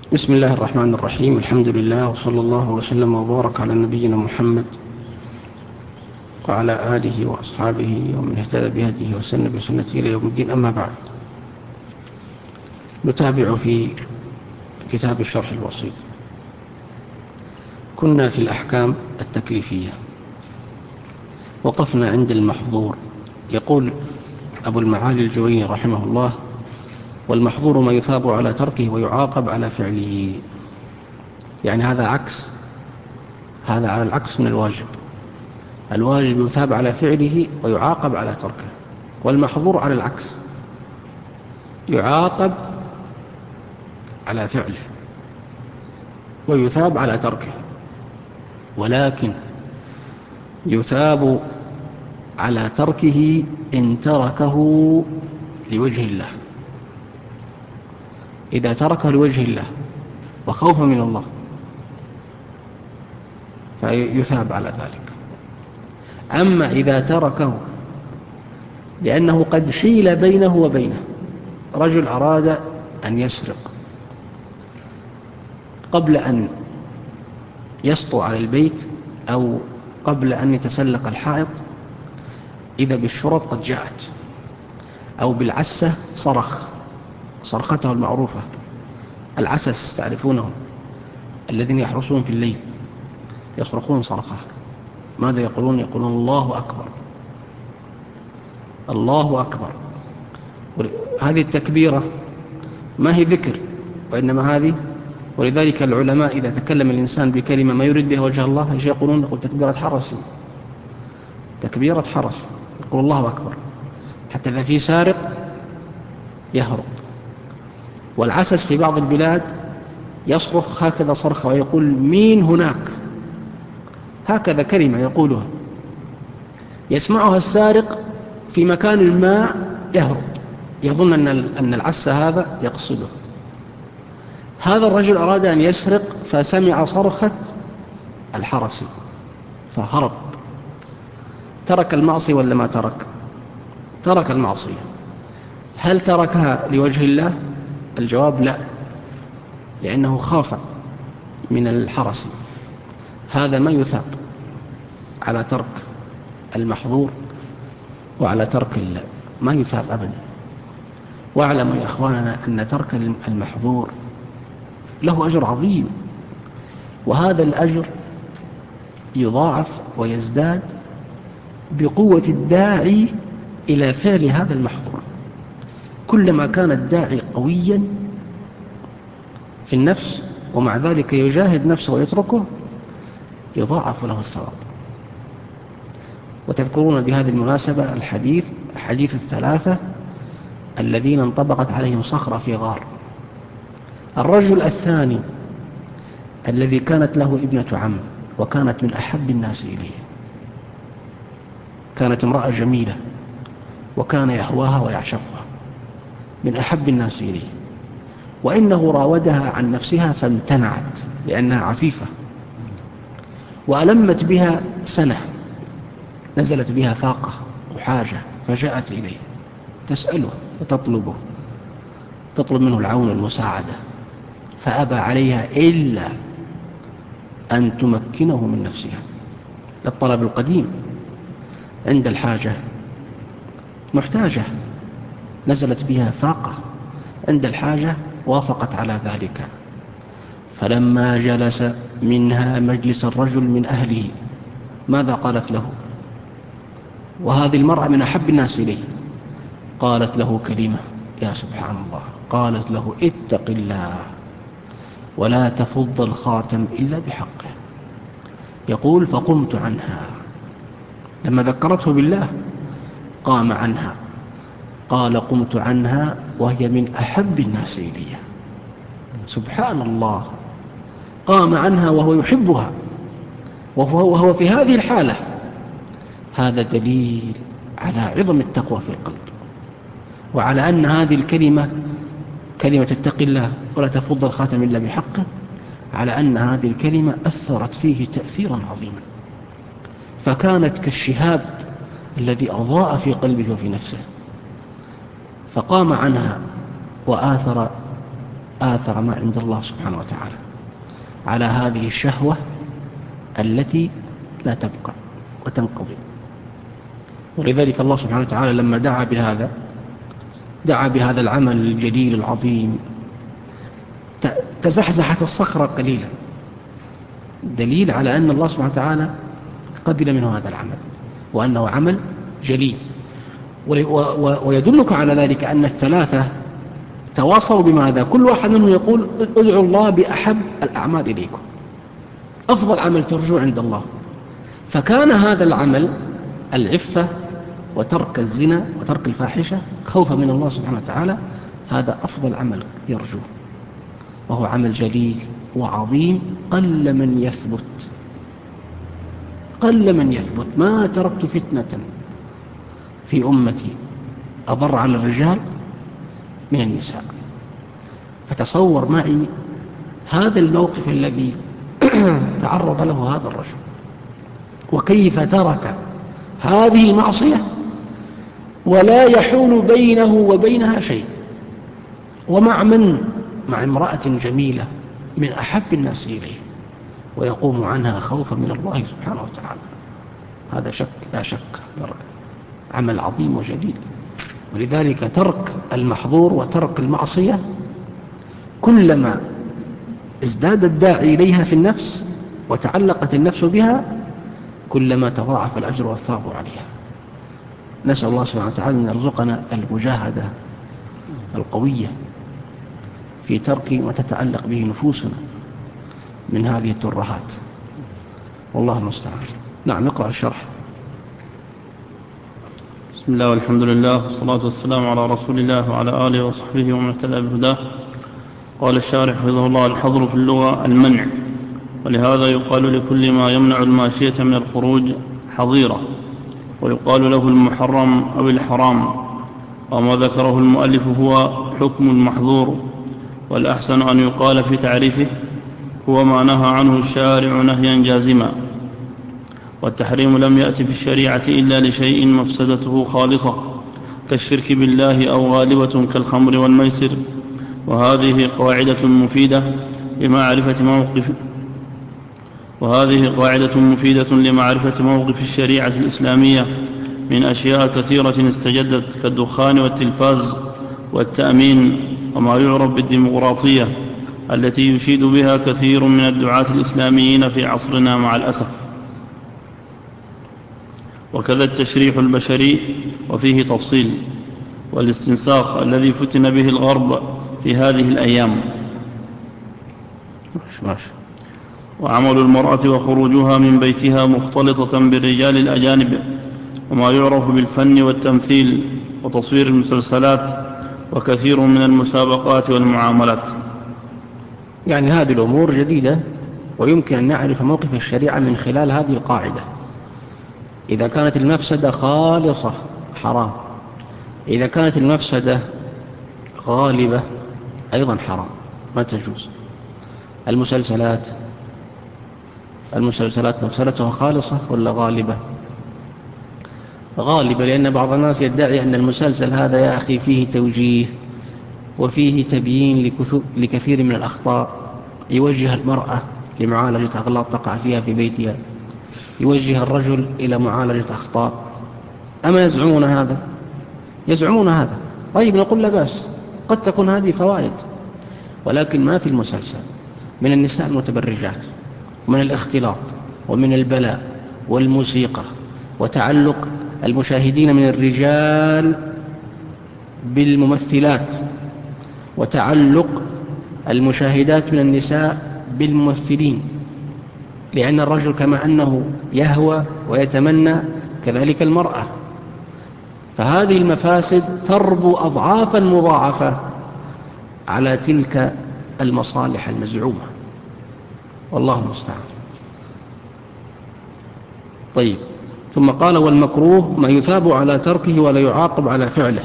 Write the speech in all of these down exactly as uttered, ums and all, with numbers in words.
بسم الله الرحمن الرحيم. الحمد لله وصلى الله وسلم وبارك على نبينا محمد وعلى آله وأصحابه ومن اهتدى بهديه وسن بسنته إلى يوم الدين. أما بعد، نتابع في كتاب الشرح الوسيط. كنا في الأحكام التكليفية، وقفنا عند المحظور. يقول أبو المعالي الجويني رحمه الله: والمحظور ما يثاب على تركه ويعاقب على فعله. يعني هذا عكس، هذا على العكس من الواجب. الواجب يثاب على فعله ويعاقب على تركه، والمحظور على العكس، يعاقب على فعله ويثاب على تركه، ولكن يثاب على تركه إن تركه لوجه الله. إذا تركه لوجه الله وخوفا من الله فيثاب على ذلك. أما إذا تركه لأنه قد حيل بينه وبينه، رجل أراد أن يسرق قبل أن يسطو على البيت أو قبل أن يتسلق الحائط، إذا بالشرط قد جاءت، أو بالعسة صرخ صرخته المعروفة. العسس تعرفونه، الذين يحرسون في الليل يصرخون صرخة. ماذا يقولون؟ يقولون الله أكبر، الله أكبر. هذه التكبيرة ما هي ذكر، وإنما هذه، ولذلك العلماء إذا تكلم الإنسان بكلمة ما يريد بها وجه الله ايش يقولون؟ يقول تكبيرة حرس، تكبيرة حرس، يقول الله أكبر. حتى إذا في سارق يهرب. والعسس في بعض البلاد يصرخ هكذا صرخة ويقول مين هناك، هكذا كلمة يقولها، يسمعها السارق في مكان ما يهرب، يظن أن أن العس هذا يقصده. هذا الرجل أراد أن يسرق فسمع صرخة الحرس فهرب. ترك المعصية ولا ما ترك؟ ترك المعصية. هل تركها لوجه الله؟ الجواب لا، لأنه خاف من الحرس. هذا ما يثاب على ترك المحظور وعلى ترك الله، ما يثاب أبدا. واعلموا يا أخواننا أن ترك المحظور له أجر عظيم، وهذا الأجر يضاعف ويزداد بقوة الداعي إلى فعل هذا المحظور. كلما كان الداعي قويا في النفس ومع ذلك يجاهد نفسه ويتركه، يضاعف له الثواب. وتذكرون بهذه المناسبة الحديث حديث الثلاثة الذين انطبقت عليهم صخرة في غار. الرجل الثاني الذي كانت له ابنة عم وكانت من أحب الناس إليه، كانت امرأة جميلة وكان يهواها ويعشقها، من أحب الناس إليه، وإنه راودها عن نفسها فامتنعت لأنها عفيفة، وألمت بها سنة، نزلت بها فاقة وحاجة، فجاءت إليه تسأله وتطلبه، تطلب منه العون والمساعدة، فأبى عليها إلا أن تمكنه من نفسها. الطلب القديم عند الحاجة محتاجة، نزلت بها فاقة، عند الحاجة وافقت على ذلك. فلما جلس منها مجلس الرجل من أهله، ماذا قالت له؟ وهذه المرأة من أحب الناس إليه. قالت له كلمة، يا سبحان الله، قالت له اتق الله ولا تفض الخاتم إلا بحقه. يقول فقمت عنها، لما ذكرته بالله قام عنها. قال قمت عنها وهي من أحب الناس إلي. سبحان الله، قام عنها وهو يحبها وهو في هذه الحالة. هذا دليل على عظم التقوى في القلب، وعلى أن هذه الكلمة، كلمة اتق الله ولا تفض الخاتم إلا بحقه، على أن هذه الكلمة أثرت فيه تأثيرا عظيما، فكانت كالشهاب الذي أضاء في قلبه وفي نفسه، فقام عنها وآثر آثر ما عند الله سبحانه وتعالى على هذه الشهوة التي لا تبقى وتنقضي. ولذلك الله سبحانه وتعالى لما دعا بهذا دعا بهذا العمل الجليل العظيم تزحزحت الصخرة قليلا، دليل على أن الله سبحانه وتعالى قبل منه هذا العمل وأنه عمل جليل. ويدلك على ذلك أن الثلاثة تواصلوا بماذا؟ كل واحد منهم يقول ادعوا الله بأحب الأعمال إليكم، أفضل عمل ترجو عند الله. فكان هذا العمل العفة وترك الزنا وترك الفاحشة خوفا من الله سبحانه وتعالى، هذا أفضل عمل يرجوه، وهو عمل جليل وعظيم قل من يثبت قل من يثبت. ما تركت فتنة في أمتي أضر على الرجال من النساء. فتصور معي هذا الموقف الذي تعرض له هذا الرجل، وكيف ترك هذه المعصية ولا يحول بينه وبينها شيء، ومع من؟ مع امرأة جميلة من أحب الناس إليه، ويقوم عنها خوفا من الله سبحانه وتعالى. هذا شك لا شك عمل عظيم وجليل. ولذلك ترك المحظور وترك المعصية كلما ازداد الداعي إليها في النفس وتعلقت النفس بها كلما تضاعف الأجر والثواب عليها. نسأل الله سبحانه وتعالى أن يرزقنا المجاهدة القوية في ترك ما تتعلق به نفوسنا من هذه الترهات، والله المستعان. نعم، اقرأ الشرح. بسم الله والحمد لله والصلاة والسلام على رسول الله وعلى آله وصحبه ومن اهتدى بهداه. قال الشارح حفظه الله: الحظر في اللغة المنع، ولهذا يقال لكل ما يمنع الماشية من الخروج حظيرة، ويقال له المحرم أو الحرام. وما ذكره المؤلف هو حكم المحظور، والأحسن أن يقال في تعريفه هو ما نهى عنه الشارع نهيا جازما. والتحريم لم يأتي في الشريعة إلا لشيء مفسدته خالصة كالشرك بالله أو غالبة كالخمر والميسر. وهذه قاعدة مفيدة لمعرفة موقف وهذه قاعدة مفيدة لمعرفة موقف الشريعة الإسلامية من أشياء كثيرة استجدت كالدخان والتلفاز والتأمين وما يعرف بالديمقراطية التي يشيد بها كثير من الدعاة الإسلاميين في عصرنا مع الأسف. وكذا التشريح البشري وفيه تفصيل، والاستنساخ الذي فتن به الغرب في هذه الأيام، وعمل المرأة وخروجها من بيتها مختلطة بالرجال الأجانب، وما يعرف بالفن والتمثيل وتصوير المسلسلات وكثير من المسابقات والمعاملات. يعني هذه الأمور جديدة، ويمكن أن نعرف موقف الشريعة من خلال هذه القاعدة. إذا كانت المفسدة خالصة حرام، إذا كانت المفسدة غالبة أيضا حرام، ما تجوز. المسلسلات المسلسلات مفسدتها خالصة ولا غالبة؟ غالبة، لأن بعض الناس يدعي أن المسلسل هذا يا أخي فيه توجيه وفيه تبيين لكثير من الأخطاء، يوجه المرأة لمعالجة أغلاط تقع فيها في بيتها، يوجه الرجل إلى معالجة أخطاء. أما يزعمون هذا؟ يزعمون هذا. طيب، نقول لا بأس، قد تكون هذه فوائد، ولكن ما في المسلسل من النساء المتبرجات ومن الاختلاط ومن البلاء والموسيقى وتعلق المشاهدين من الرجال بالممثلات وتعلق المشاهدات من النساء بالممثلين، لأن الرجل كما أنه يهوى ويتمنى كذلك المرأة. فهذه المفاسد تربو أضعافا مضاعفة على تلك المصالح المزعومة، والله المستعان. طيب، ثم قال: والمكروه ما يثاب على تركه ولا يعاقب على فعله،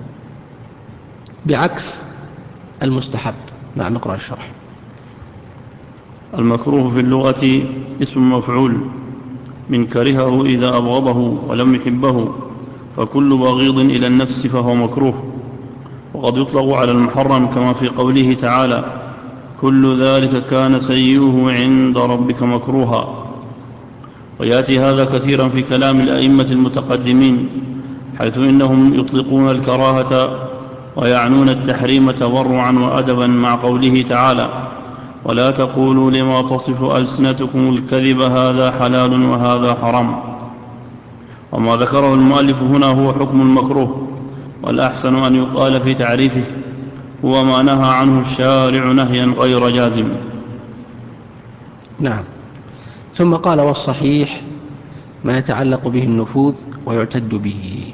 بعكس المستحب. نعم، نقرأ الشرح. المكروه في اللغة اسم مفعول من كرهه إذا أبغضه ولم يحبه، فكل بغيض إلى النفس فهو مكروه. وقد يطلق على المحرم كما في قوله تعالى: كل ذلك كان سيئه عند ربك مكروها. ويأتي هذا كثيرا في كلام الأئمة المتقدمين، حيث إنهم يطلقون الكراهة ويعنون التحريم تورعا وأدبا، مع قوله تعالى: ولا تقولوا لما تصف ألسنتكم الكذب هذا حلال وهذا حرام. وما ذكره المؤلف هنا هو حكم المكروه، والأحسن أن يقال في تعريفه: هو ما نهى عنه الشارع نهيا غير جازم. نعم. ثم قال: والصحيح ما يتعلق به النفوذ ويعتد به.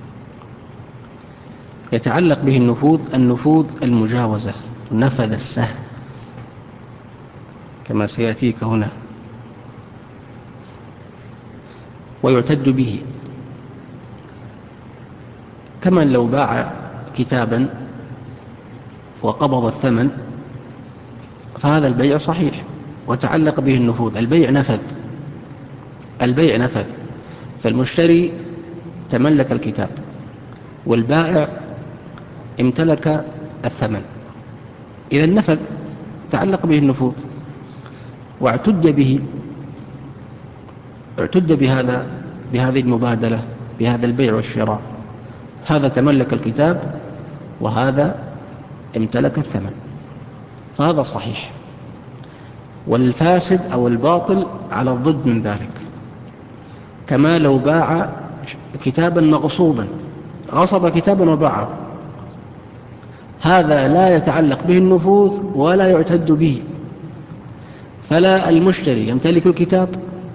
يتعلق به النفوذ النفوذ المجاوزة، نفذ السهم كما سيأتيك هنا. ويعتد به كمن لو باع كتابا وقبض الثمن، فهذا البيع صحيح وتعلق به النفوذ. البيع نفذ البيع نفذ فالمشتري تملك الكتاب والبائع امتلك الثمن، إذا النفذ تعلق به النفوذ واعتد به اعتد بهذا بهذه المبادلة، بهذا البيع والشراء. هذا تملك الكتاب وهذا امتلك الثمن، فهذا صحيح. والفاسد أو الباطل على الضد من ذلك، كما لو باع كتابا مغصوبا، غصب كتابا وباعه، هذا لا يتعلق به النفوذ ولا يعتد به. فلا المشتري يمتلك الكتاب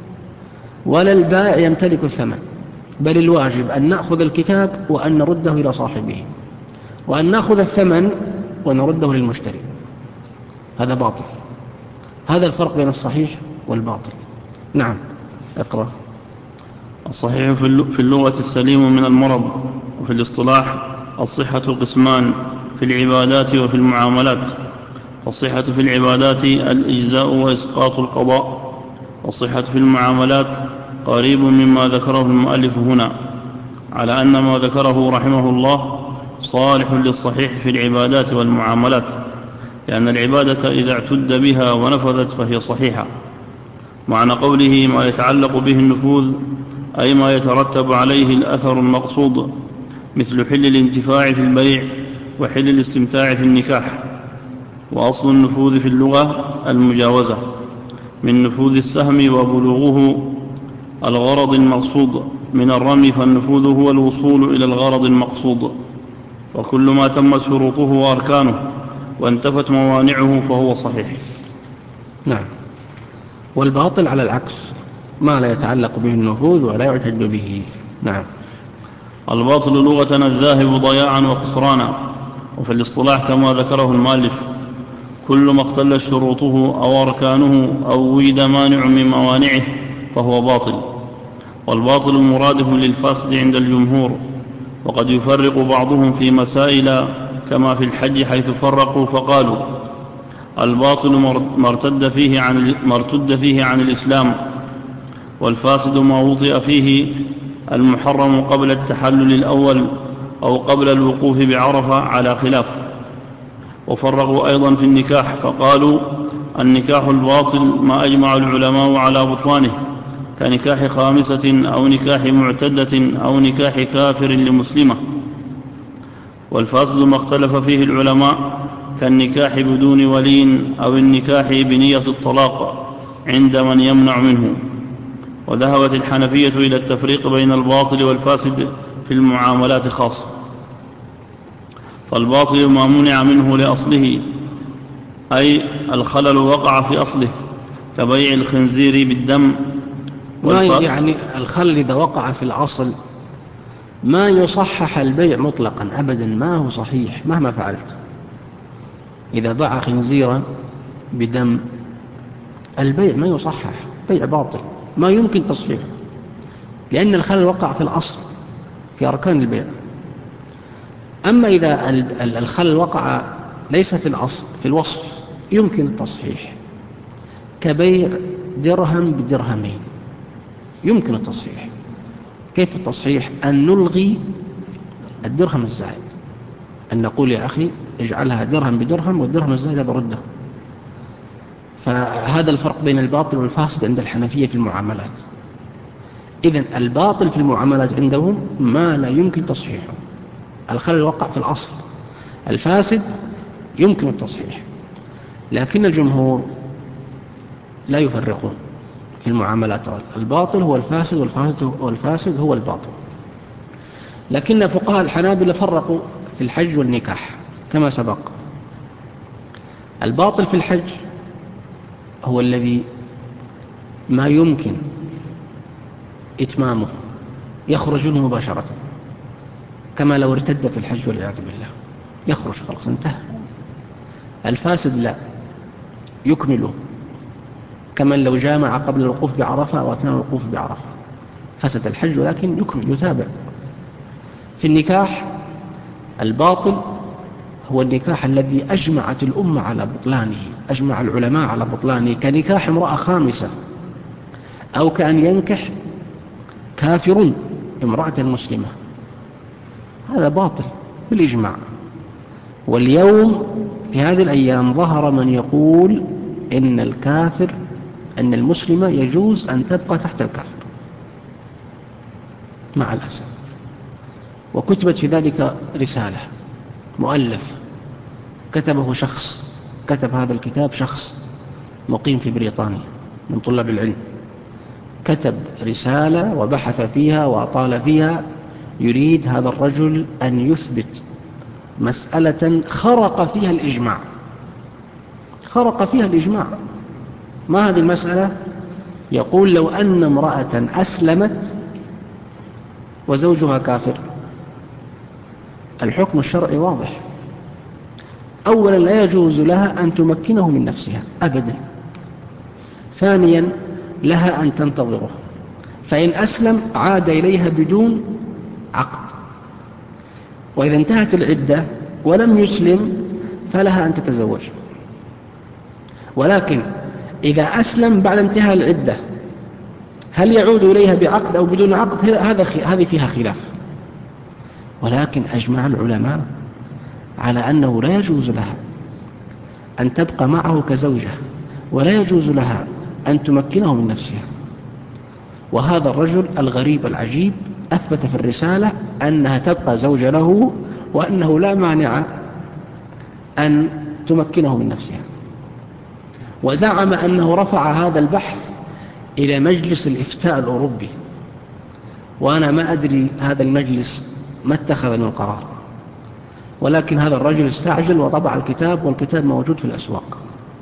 ولا البائع يمتلك الثمن، بل الواجب أن نأخذ الكتاب وأن نرده إلى صاحبه، وأن نأخذ الثمن ونرده للمشتري. هذا باطل. هذا الفرق بين الصحيح والباطل. نعم، اقرأ. الصحيح في اللغة السليم من المرض، وفي الاصطلاح الصحة قسمان: في العبادات وفي المعاملات. فالصحة في العبادات الإجزاء وإسقاط القضاء، والصحة في المعاملات قريب مما ذكره المؤلف هنا، على أن ما ذكره رحمه الله صالح للصحيح في العبادات والمعاملات، لأن العبادة إذا اعتد بها ونفذت فهي صحيحة. معنى قوله ما يتعلق به النفوذ أي ما يترتب عليه الأثر المقصود، مثل حل الانتفاع في البيع وحل الاستمتاع في النكاح. وأصل النفوذ في اللغة المجاوزة، من نفوذ السهم وبلوغه الغرض المقصود من الرمي، فالنفوذ هو الوصول إلى الغرض المقصود. وكل ما تمت شروطه وأركانه وانتفت موانعه فهو صحيح. نعم. والباطل على العكس، ما لا يتعلق به النفوذ ولا يعتد به. نعم. الباطل لغة الذاهب ضياعا وخسرانا، وفي الاصطلاح كما ذكره المؤلف: كل ما اختل شروطه أو أركانه أو وجد مانع من موانعه فهو باطل. والباطل مرادف للفاسد عند الجمهور، وقد يفرق بعضهم في مسائل كما في الحج، حيث فرقوا فقالوا: الباطل ما ارتد فيه عن ما ارتد فيه عن الإسلام، والفاسد ما وطئ فيه المحرم قبل التحلل الأول أو قبل الوقوف بعرفة، على خلاف. وفرقوا أيضا في النكاح فقالوا: النكاح الباطل ما أجمع العلماء على بطلانه، كنكاح خامسة أو نكاح معتدة أو نكاح كافر لمسلمة. والفاسد ما اختلف فيه العلماء، كالنكاح بدون ولي أو النكاح بنية الطلاق عند من يمنع منه. وذهبت الحنفية إلى التفريق بين الباطل والفاسد في المعاملات خاصة، فالباطل ما منع منه لأصله، أي الخلل وقع في أصله، كبيع الخنزير بالدم. ما يعني الخلل إذا وقع في الأصل ما يصحح البيع مطلقا أبدا، ما هو صحيح مهما فعلت. إذا باع خنزيرا بدم البيع ما يصحح، بيع باطل ما يمكن تصحيحه، لأن الخلل وقع في الأصل في أركان البيع. أما إذا الخلل وقع ليس في الأصل، في الوصف، يمكن التصحيح، كبيع درهم بدرهمين يمكن التصحيح. كيف التصحيح؟ أن نلغي الدرهم الزائد أن نقول يا أخي اجعلها درهم بدرهم والدرهم الزائد برده. فهذا الفرق بين الباطل والفاسد عند الحنفية في المعاملات. إذن الباطل في المعاملات عندهم ما لا يمكن تصحيحه، الخلل وقع في الأصل. الفاسد يمكن التصحيح، لكن الجمهور لا يفرقون في المعاملات. الباطل هو الفاسد والفاسد والفاسد هو الباطل. لكن فقهاء الحنابلة فرقوا في الحج والنكاح كما سبق. الباطل في الحج هو الذي ما يمكن إتمامه، يخرج منه مباشرة، كما لو ارتد في الحج والعياذ بالله، يخرج خلاص انتهى. الفاسد لا، يكمله، كمن لو جامع قبل الوقوف بعرفة أو أثناء الوقوف بعرفة، فسد الحج ولكن يكمل يتابع. في النكاح الباطل هو النكاح الذي أجمعت الأمة على بطلانه، أجمع العلماء على بطلانه، كنكاح امرأة خامسة، أو كأن ينكح كافر امرأة مسلمة، هذا باطل بالإجماع. واليوم في هذه الأيام ظهر من يقول إن الكافر أن المسلمة يجوز أن تبقى تحت الكافر مع الأسف. وكتبت في ذلك رسالة، مؤلف كتبه شخص، كتب هذا الكتاب شخص مقيم في بريطانيا من طلاب العلم، كتب رسالة وبحث فيها وأطال فيها، يريد هذا الرجل أن يثبت مسألة خرق فيها الإجماع، خرق فيها الإجماع. ما هذه المسألة؟ يقول لو أن امرأة أسلمت وزوجها كافر، الحكم الشرعي واضح. أولا لا يجوز لها أن تمكنه من نفسها أبدا. ثانيا لها أن تنتظره، فإن أسلم عاد إليها بدون عقد، وإذا انتهت العدة ولم يسلم فلها أن تتزوج. ولكن إذا أسلم بعد انتهاء العدة هل يعود إليها بعقد أو بدون عقد؟ هذا هذه فيها خلاف. ولكن أجمع العلماء على أنه لا يجوز لها أن تبقى معه كزوجة، ولا يجوز لها أن تمكنه من نفسها. وهذا الرجل الغريب العجيب أثبت في الرسالة أنها تبقى زوجة له، وأنه لا مانع أن تمكنه من نفسها. وزعم أنه رفع هذا البحث إلى مجلس الإفتاء الأوروبي، وأنا ما أدري هذا المجلس ما اتخذ من قرار، ولكن هذا الرجل استعجل وطبع الكتاب، والكتاب موجود في الأسواق،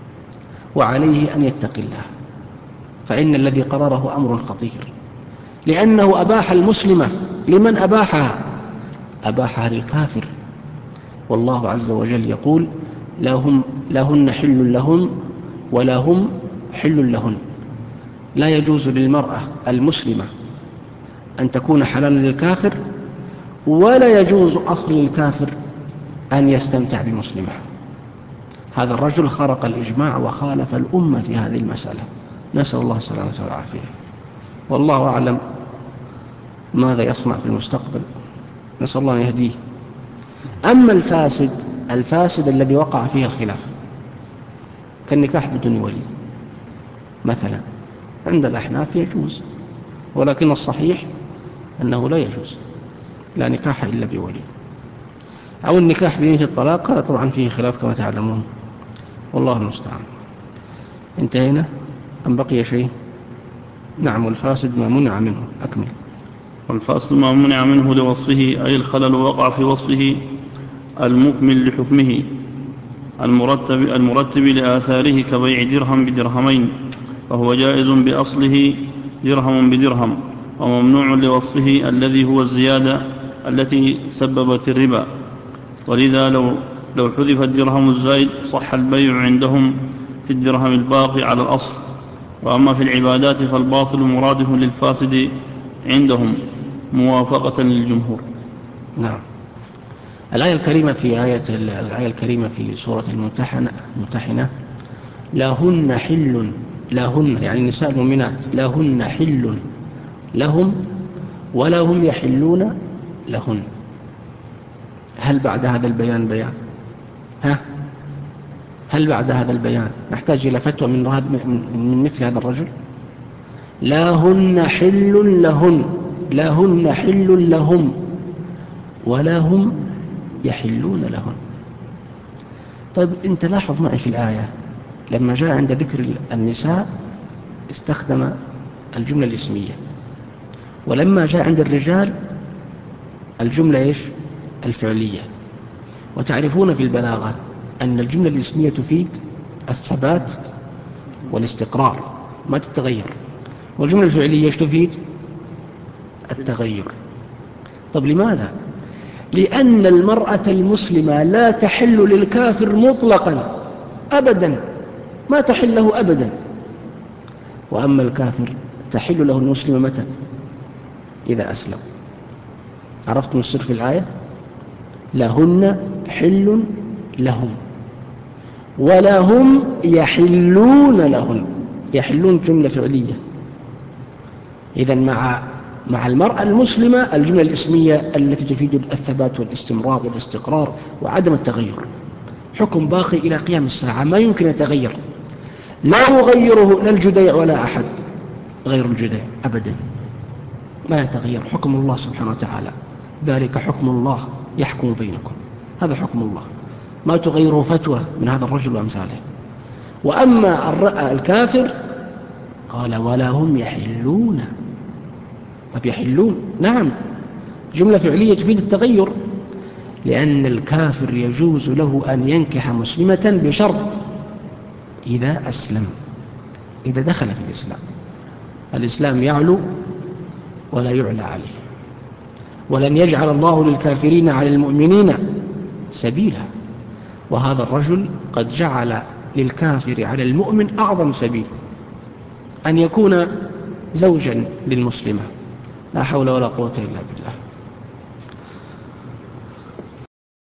وعليه أن يتقي الله، فإن الذي قرره أمر خطير، لأنه أباح المسلمة. لمن أباحها؟ أباحها للكافر. والله عز وجل يقول لهم لهن حل لهم ولا هم حل لهن. لا يجوز للمرأة المسلمة أن تكون حلالا للكافر، ولا يجوز أصل للكافر أن يستمتع بمسلمة. هذا الرجل خرق الإجماع وخالف الأمة في هذه المسألة، نسأل الله السلامة والعافية. والله أعلم ماذا يصنع في المستقبل، نسأل الله أن يهديه. أما الفاسد، الفاسد الذي وقع فيه الخلاف كالنكاح بدون ولي مثلا، عند الأحناف يجوز، ولكن الصحيح أنه لا يجوز، لا نكاح إلا بولي. أو النكاح بنية الطلاق، هذا طبعا فيه خلاف كما تعلمون، والله المستعان. انتهينا أم بقي شيء؟ نعم. والفاسد ما منع منه، أكمل. والفاسد ما منع منه لوصفه، أي الخلل وقع في وصفه المكمل لحكمه المرتب, المرتب لآثاره، كبيع درهم بدرهمين، فهو جائز بأصله درهم بدرهم، وممنوع لوصفه الذي هو الزيادة التي سببت الربا. ولذا لو, لو حذف الدرهم الزائد صح البيع عندهم في الدرهم الباقي على الأصل. وأما في العبادات فالباطل مرادف للفاسد عندهم موافقة للجمهور. نعم. الآية الكريمة في آية الآية الكريمة في سورة الممتحنة الممتحنة لهن حل، لهن يعني النساء المؤمنات، لهن حل لهم ولا هم يحلون لهن. هل بعد هذا البيان بيان؟ ها؟ هل بعد هذا البيان نحتاج إلى فتوى من, من مثل هذا الرجل؟ لا هن حل لهن، لا هن حل لهم، ولا هم يحلون لهن. طيب انت لاحظ معي في الآية لما جاء عند ذكر النساء استخدم الجملة الاسمية، ولما جاء عند الرجال الجملة إيش؟ الفعلية. وتعرفون في البلاغة أن الجملة الاسمية تفيد الثبات والاستقرار ما تتغير، والجملة الفعلية إيش تفيد؟ التغير. طب لماذا؟ لأن المرأة المسلمة لا تحل للكافر مطلقا أبدا، ما تحل له أبدا، وأما الكافر تحل له المسلمة متى؟ إذا أسلم. عرفتم السر في الآية؟ لهن حل لهم ولا هم يحلون لهن. يحلون جملة فعلية. إذن مع مع المرأة المسلمة الجملة الاسمية التي تفيد الثبات والاستمرار والاستقرار وعدم التغير، حكم باقي إلى قيام الساعة ما يمكن يتغير، لا يغيره لا الجديع ولا أحد غير الجديع أبدا، ما يتغير حكم الله سبحانه وتعالى. ذلك حكم الله يحكم بينكم، هذا حكم الله ما تغيره فتوى من هذا الرجل وأمثاله. وأما الكافر قال ولا هم يحلون. طب يحلون، نعم جملة فعلية تفيد التغير، لأن الكافر يجوز له أن ينكح مسلمة بشرط إذا أسلم، إذا دخل في الإسلام. الإسلام يعلو ولا يعلى عليه، ولن يجعل الله للكافرين على المؤمنين سبيلا. وهذا الرجل قد جعل للكافر على المؤمن أعظم سبيل، أن يكون زوجا للمسلمة. لا حول ولا قوة إلا بالله.